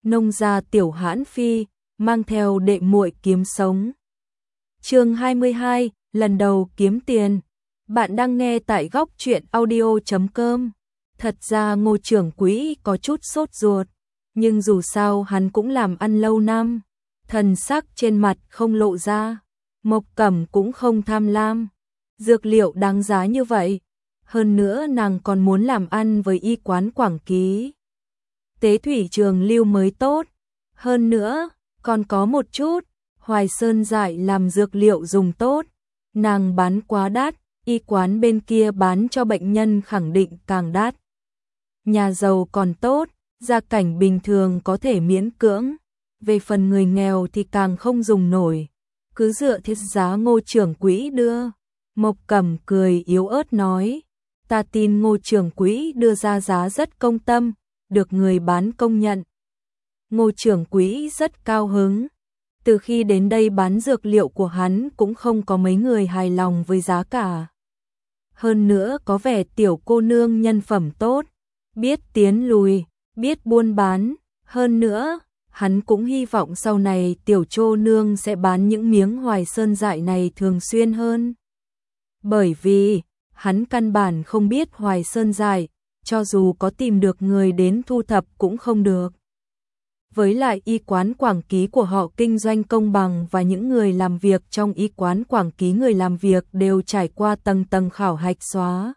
nông gia Tiểu Hãn Phi, mang theo đệ muội kiếm sống. Chương 22, lần đầu kiếm tiền. Bạn đang nghe tại góc truyện audio.com. Thật ra Ngô trưởng quỹ có chút sốt ruột, nhưng dù sao hắn cũng làm ăn lâu năm, thần sắc trên mặt không lộ ra. Mộc Cẩm cũng không tham lam, dược liệu đáng giá như vậy, hơn nữa nàng còn muốn làm ăn với y quán Quảng Ký. Tế thủy trường lưu mới tốt, hơn nữa còn có một chút Hoài Sơn Dại làm dược liệu dùng tốt, nàng bán quá đắt, y quán bên kia bán cho bệnh nhân khẳng định càng đắt. Nhà giàu còn tốt, gia cảnh bình thường có thể miễn cưỡng, về phần người nghèo thì càng không dùng nổi, cứ dựa theo giá Ngô trưởng quỹ đưa. Mộc Cẩm cười yếu ớt nói, ta tin Ngô trưởng quỹ đưa ra giá rất công tâm, được người bán công nhận. Ngô trưởng quỹ rất cao hứng, từ khi đến đây bán dược liệu của hắn cũng không có mấy người hài lòng với giá cả. Hơn nữa có vẻ tiểu cô nương nhân phẩm tốt, biết tiến lùi, biết buôn bán, hơn nữa hắn cũng hy vọng sau này tiểu cô nương sẽ bán những miếng Hoài Sơn Dại này thường xuyên hơn. Bởi vì hắn căn bản không biết Hoài Sơn Dại, cho dù có tìm được người đến thu thập cũng không được. Với lại y quán Quảng Ký của họ kinh doanh công bằng và những người làm việc trong y quán Quảng Ký người làm việc đều trải qua tầng tầng khảo hạch xóa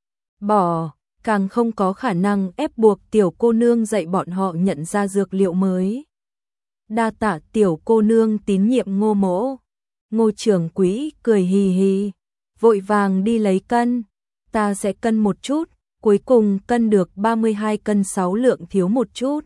bỏ, càng không có khả năng ép buộc tiểu cô nương dạy bọn họ nhận ra dược liệu mới. Đa tạ tiểu cô nương tín nhiệm Ngô mỗ. Ngô trưởng quỹ cười hì hì, vội vàng đi lấy cân, ta sẽ cân một chút, cuối cùng cân được 32 cân 6 lượng thiếu một chút.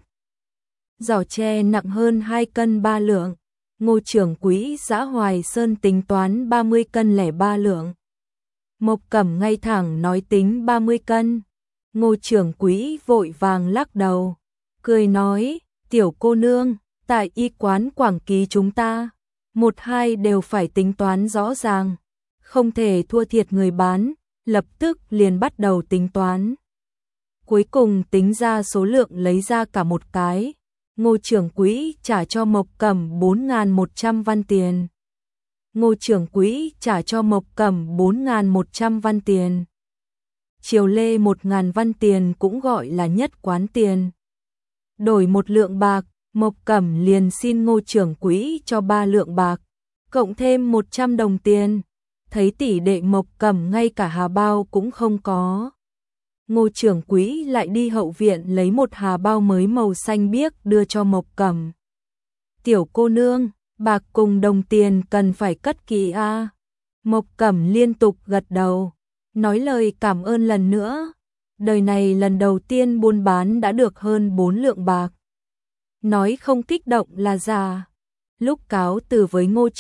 Giỏ tre nặng hơn 2 cân 3 lượng, Ngô trưởng quỹ xã Hoài Sơn tính toán 30 cân lẻ 3 lượng. Mộc Cẩm ngay thẳng nói tính 30 cân. Ngô trưởng quỹ vội vàng lắc đầu, cười nói, tiểu cô nương, tại y quán Quảng Ký chúng ta, 1-2 đều phải tính toán rõ ràng, không thể thua thiệt người bán, lập tức liền bắt đầu tính toán. Cuối cùng tính ra số lượng lấy ra cả một cái, Ngô trưởng quỹ trả cho Mộc Cẩm 4.100 văn tiền. Ngô trưởng quỹ trả cho Mộc Cẩm 4.100 văn tiền. Triều lê 1.000 văn tiền cũng gọi là nhất quán tiền. Đổi 1 lượng bạc, Mộc Cẩm liền xin Ngô trưởng quỹ cho 3 lượng bạc, cộng thêm 100 đồng tiền. Thấy tỷ đệ Mộc Cẩm ngay cả hà bao cũng không có. Ngô trưởng quỹ lại đi hậu viện lấy một hà bao mới màu xanh biếc đưa cho Mộc Cẩm. Tiểu cô nương, bạc cùng đồng tiền cần phải cất kỹ a. Mộc Cẩm liên tục gật đầu, nói lời cảm ơn lần nữa. Đời này lần đầu tiên buôn bán đã được hơn 4 lượng bạc. Nói không kích động là giả. Lúc cáo từ với Ngô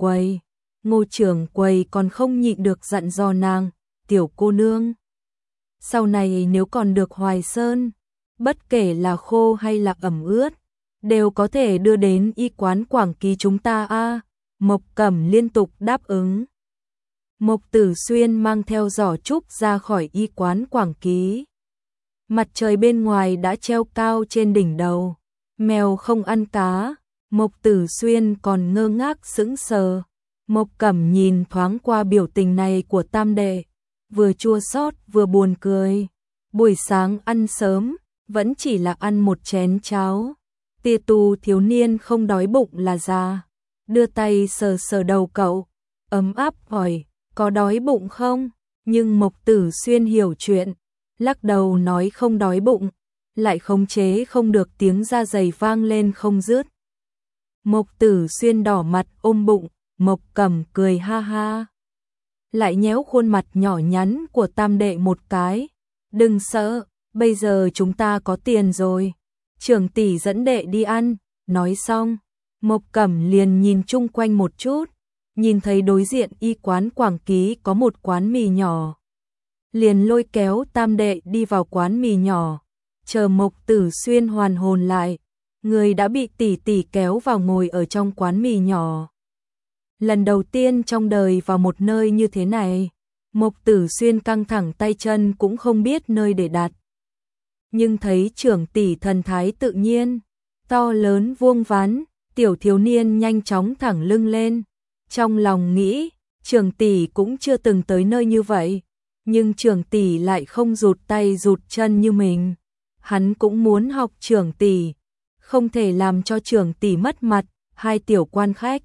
trưởng quầy còn không nhịn được dặn dò nàng, tiểu cô nương, sau này nếu còn được Hoài Sơn, bất kể là khô hay là ẩm ướt, đều có thể đưa đến y quán Quảng Ký chúng ta a. Mộc Cẩm liên tục đáp ứng. Mộc Tử Xuyên mang theo giỏ trúc ra khỏi y quán Quảng Ký. Mặt trời bên ngoài đã treo cao trên đỉnh đầu, mèo không ăn cá, Mộc Tử Xuyên còn ngơ ngác sững sờ. Mộc Cẩm nhìn thoáng qua biểu tình này của tam đệ, vừa chua xót vừa buồn cười. Buổi sáng ăn sớm, vẫn chỉ là ăn một chén cháo. Tia tu thiếu niên không đói bụng là già. Đưa tay sờ sờ đầu cậu, ấm áp hỏi, có đói bụng không? Nhưng Mộc Tử Xuyên hiểu chuyện, lắc đầu nói không đói bụng, lại khống chế không được tiếng da giày vang lên không dứt. Mộc Tử Xuyên đỏ mặt ôm bụng, Mộc Cẩm cười ha ha, lại nhéo khuôn mặt nhỏ nhắn của tam đệ một cái. Đừng sợ, bây giờ chúng ta có tiền rồi, trưởng tỷ dẫn đệ đi ăn. Nói xong, Mộc Cẩm liền nhìn chung quanh một chút, nhìn thấy đối diện y quán Quảng Ký có một quán mì nhỏ, liền lôi kéo tam đệ đi vào quán mì nhỏ. Chờ Mộc Tử Xuyên hoàn hồn lại, người đã bị tỷ tỷ kéo vào ngồi ở trong quán mì nhỏ. Lần đầu tiên trong đời vào một nơi như thế này, Mộc Tử Xuyên căng thẳng tay chân cũng không biết nơi để đặt. Nhưng thấy trưởng tỷ thần thái tự nhiên, to lớn vuông vắn, tiểu thiếu niên nhanh chóng thẳng lưng lên. Trong lòng nghĩ, Trường tỷ cũng chưa từng tới nơi như vậy, nhưng Trường tỷ lại không rụt tay rụt chân như mình. Hắn cũng muốn học Trường tỷ, không thể làm cho Trường tỷ mất mặt. Hai tiểu quan khách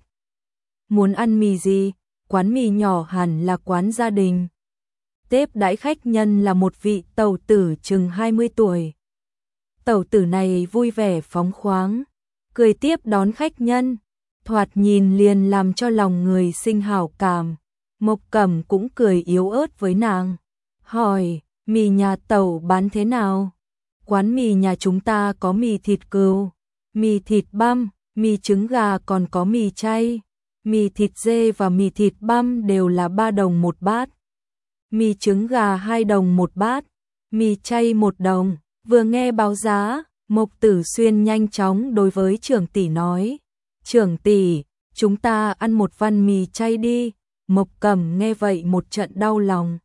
muốn ăn mì gì? Quán mì nhỏ hẳn là quán gia đình. Tiếp đãi khách nhân là một vị tẩu tử chừng 20 tuổi. Tẩu tử này vui vẻ phóng khoáng, cười tiếp đón khách nhân, thoạt nhìn liền làm cho lòng người sinh hảo cảm. Mộc Cẩm cũng cười yếu ớt với nàng, hỏi, mì nhà tẩu bán thế nào? Quán mì nhà chúng ta có mì thịt cừu, mì thịt băm, mì trứng gà, còn có mì chay. Mì thịt dê và mì thịt băm đều là 3 đồng một bát. Mì trứng gà 2 đồng một bát, mì chay 1 đồng. Vừa nghe báo giá, Mộc Tử Xuyên nhanh chóng đối với Trưởng tỷ nói, Trưởng tỷ, chúng ta ăn một văn mì chay đi. Mộc Cẩm nghe vậy một trận đau lòng.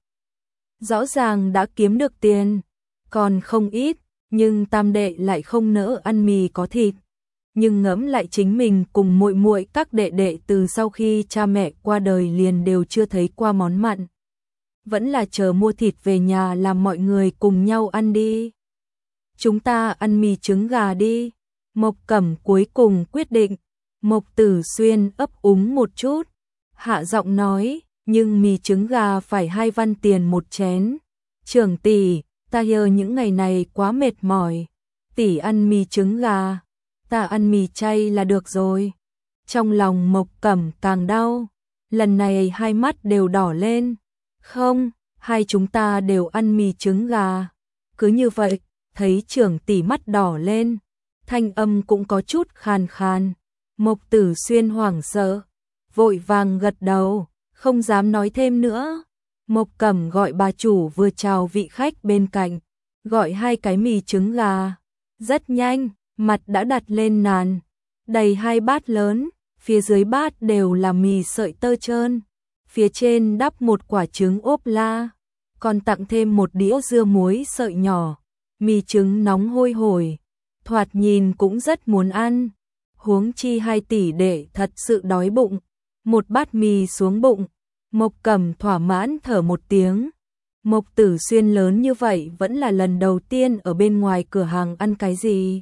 Rõ ràng đã kiếm được tiền, còn không ít, nhưng tam đệ lại không nỡ ăn mì có thịt. Nhưng ngẫm lại chính mình cùng muội muội các đệ đệ từ sau khi cha mẹ qua đời liền đều chưa thấy qua món mặn. Vẫn là chờ mua thịt về nhà làm mọi người cùng nhau ăn đi. Chúng ta ăn mì trứng gà đi. Mộc Cẩm cuối cùng quyết định. Mộc Tử Xuyên ấp úng một chút, hạ giọng nói, nhưng mì trứng gà phải 2 văn tiền một chén. Trưởng tỷ, ta nhờ những ngày này quá mệt mỏi, tỷ ăn mì trứng gà, ta ăn mì chay là được rồi. Trong lòng Mộc Cẩm càng đau, lần này hai mắt đều đỏ lên. Không, hai chúng ta đều ăn mì trứng gà. Cứ như vậy, thấy Trưởng tỷ mắt đỏ lên, thanh âm cũng có chút khàn khàn. Mộc Tử Xuyên hoảng sợ, vội vàng gật đầu, không dám nói thêm nữa. Mộc Cẩm gọi bà chủ vừa chào vị khách bên cạnh, gọi 2 cái mì trứng gà. Rất nhanh, mặt đã đặt lên nàn, đầy 2 bát lớn, phía dưới bát đều là mì sợi tơ trơn, phía trên đắp một quả trứng ốp la, còn tặng thêm một đĩa dưa muối sợi nhỏ. Mì trứng nóng hôi hổi, thoạt nhìn cũng rất muốn ăn. Huống chi 2 tỷ đệ thật sự đói bụng. Một bát mì xuống bụng, Mộc Cẩm thỏa mãn thở một tiếng. Mộc Tử Xuyên lớn như vậy vẫn là lần đầu tiên ở bên ngoài cửa hàng ăn cái gì.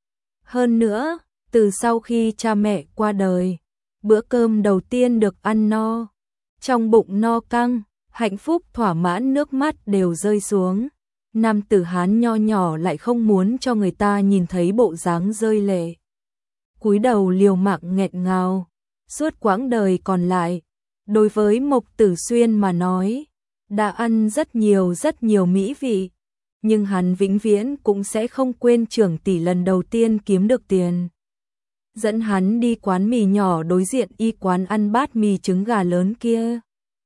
Hơn nữa, từ sau khi cha mẹ qua đời, bữa cơm đầu tiên được ăn no. Trong bụng no căng, hạnh phúc thỏa mãn nước mắt đều rơi xuống. Nam tử Hán nho nhỏ lại không muốn cho người ta nhìn thấy bộ dáng rơi lệ. Cúi đầu liều mạng nghẹn ngào. Suốt quãng đời còn lại, đối với Mộc Tử Xuyên mà nói, đã ăn rất nhiều mỹ vị, nhưng hắn vĩnh viễn cũng sẽ không quên Trưởng tỷ lần đầu tiên kiếm được tiền. Dẫn hắn đi quán mì nhỏ đối diện y quán ăn bát mì trứng gà lớn kia.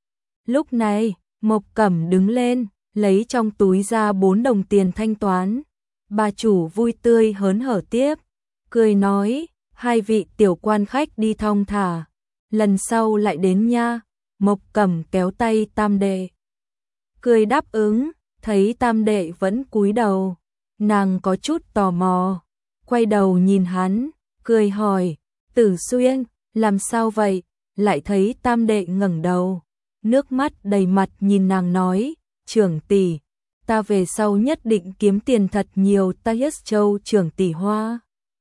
Lúc này, Mộc Cẩm đứng lên, lấy trong túi ra 4 đồng tiền thanh toán. Bà chủ vui tươi hớn hở tiếp, cười nói, 2 vị tiểu quan khách đi thong thả, lần sau lại đến nha. Mộc Cẩm kéo tay tam đệ, cười đáp ứng. Thấy tam đệ vẫn cúi đầu, nàng có chút tò mò, quay đầu nhìn hắn, cười hỏi, Tử Xuyên, làm sao vậy? Lại thấy tam đệ ngẩng đầu, nước mắt đầy mặt nhìn nàng nói, Trưởng tỷ, ta về sau nhất định kiếm tiền thật nhiều, ta hết châu Trưởng tỷ hoa,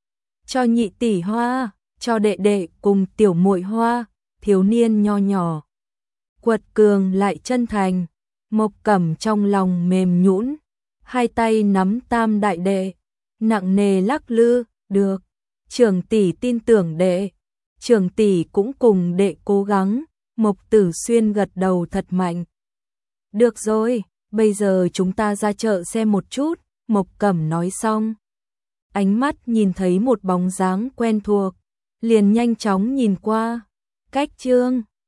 cho nhị tỷ hoa, cho đệ đệ cùng tiểu muội hoa. Thiếu niên nho nhỏ, quật cường lại chân thành. Mộc Cẩm trong lòng mềm nhũn, 2 tay nắm tam đại đệ, nặng nề lắc lư, được, Trưởng tỷ tin tưởng đệ, Trưởng tỷ cũng cùng đệ cố gắng. Mộc Tử Xuyên gật đầu thật mạnh. Được rồi, bây giờ chúng ta ra chợ xem một chút. Mộc Cẩm nói xong, ánh mắt nhìn thấy một bóng dáng quen thuộc, liền nhanh chóng nhìn qua. Cách chương